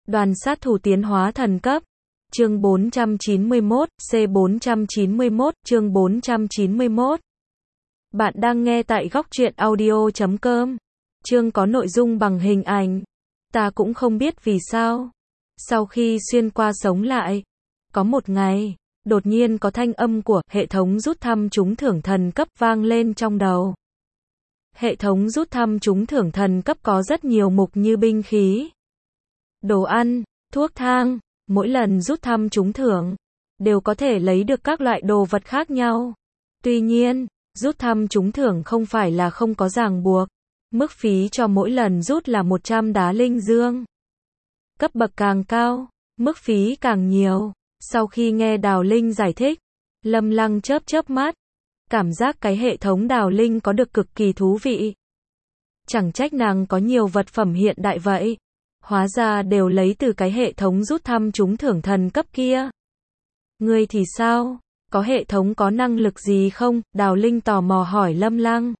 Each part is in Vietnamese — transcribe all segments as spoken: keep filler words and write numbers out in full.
Đoàn sát thủ tiến hóa thần cấp. Chương bốn trăm chín mươi mốt, C bốn trăm chín mươi mốt, chương bốn trăm chín mươi mốt. Bạn đang nghe tại góc truyện audio chấm com. Chương có nội dung bằng hình ảnh. Ta cũng không biết vì sao. Sau khi xuyên qua sống lại, có một ngày, đột nhiên có thanh âm của hệ thống rút thăm trúng thưởng thần cấp vang lên trong đầu. Hệ thống rút thăm trúng thưởng thần cấp có rất nhiều mục như binh khí, đồ ăn, thuốc thang. Mỗi lần rút thăm trúng thưởng, đều có thể lấy được các loại đồ vật khác nhau. Tuy nhiên, rút thăm trúng thưởng không phải là không có ràng buộc. Mức phí cho mỗi lần rút là một trăm đá linh dương. Cấp bậc càng cao, mức phí càng nhiều. Sau khi nghe Đào Linh giải thích, Lâm Lăng chớp chớp mắt. Cảm giác cái hệ thống Đào Linh có được cực kỳ thú vị. Chẳng trách nàng có nhiều vật phẩm hiện đại vậy. Hóa ra đều lấy từ cái hệ thống rút thăm trúng thưởng thần cấp kia. Ngươi thì sao? Có hệ thống có năng lực gì không? Đào Linh tò mò hỏi Lâm Lăng.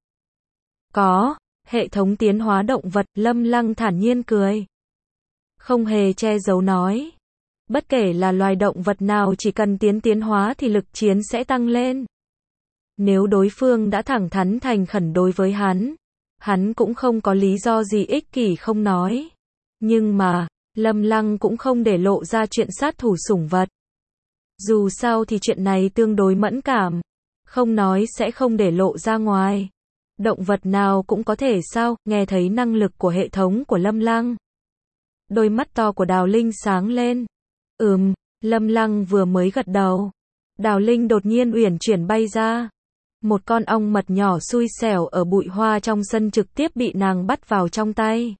Có, hệ thống tiến hóa động vật. Lâm Lăng thản nhiên cười, không hề che giấu nói. Bất kể là loài động vật nào, chỉ cần tiến tiến hóa thì lực chiến sẽ tăng lên. Nếu đối phương đã thẳng thắn thành khẩn đối với hắn, hắn cũng không có lý do gì ích kỷ không nói. Nhưng mà, Lâm Lăng cũng không để lộ ra chuyện sát thủ sủng vật. Dù sao thì chuyện này tương đối mẫn cảm, không nói sẽ không để lộ ra ngoài. Động vật nào cũng có thể sao? Nghe thấy năng lực của hệ thống của Lâm Lăng, đôi mắt to của Đào Linh sáng lên. Ừm, Lâm Lăng vừa mới gật đầu, Đào Linh đột nhiên uyển chuyển bay ra. Một con ong mật nhỏ xui xẻo ở bụi hoa trong sân trực tiếp bị nàng bắt vào trong tay.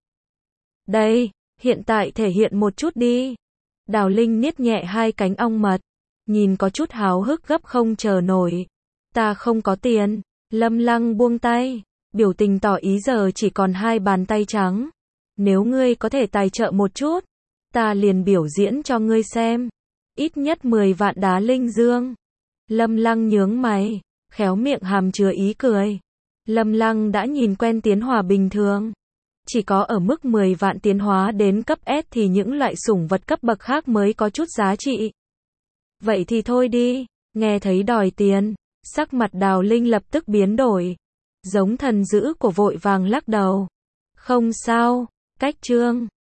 Đây, hiện tại thể hiện một chút đi. Đào Linh niết nhẹ hai cánh ong mật, nhìn có chút háo hức gấp không chờ nổi. Ta không có tiền. Lâm Lăng buông tay, biểu tình tỏ ý giờ chỉ còn hai bàn tay trắng. Nếu ngươi có thể tài trợ một chút, ta liền biểu diễn cho ngươi xem. Ít nhất mười vạn đá linh dương. Lâm Lăng nhướng mày, khéo miệng hàm chứa ý cười. Lâm Lăng đã nhìn quen tiến hóa bình thường. Chỉ có ở mức mười vạn tiến hóa đến cấp S thì những loại sủng vật cấp bậc khác mới có chút giá trị. Vậy thì thôi đi. Nghe thấy đòi tiền, sắc mặt Đào Linh lập tức biến đổi. Giống thần dữ của vội vàng lắc đầu. Không sao, cách chương.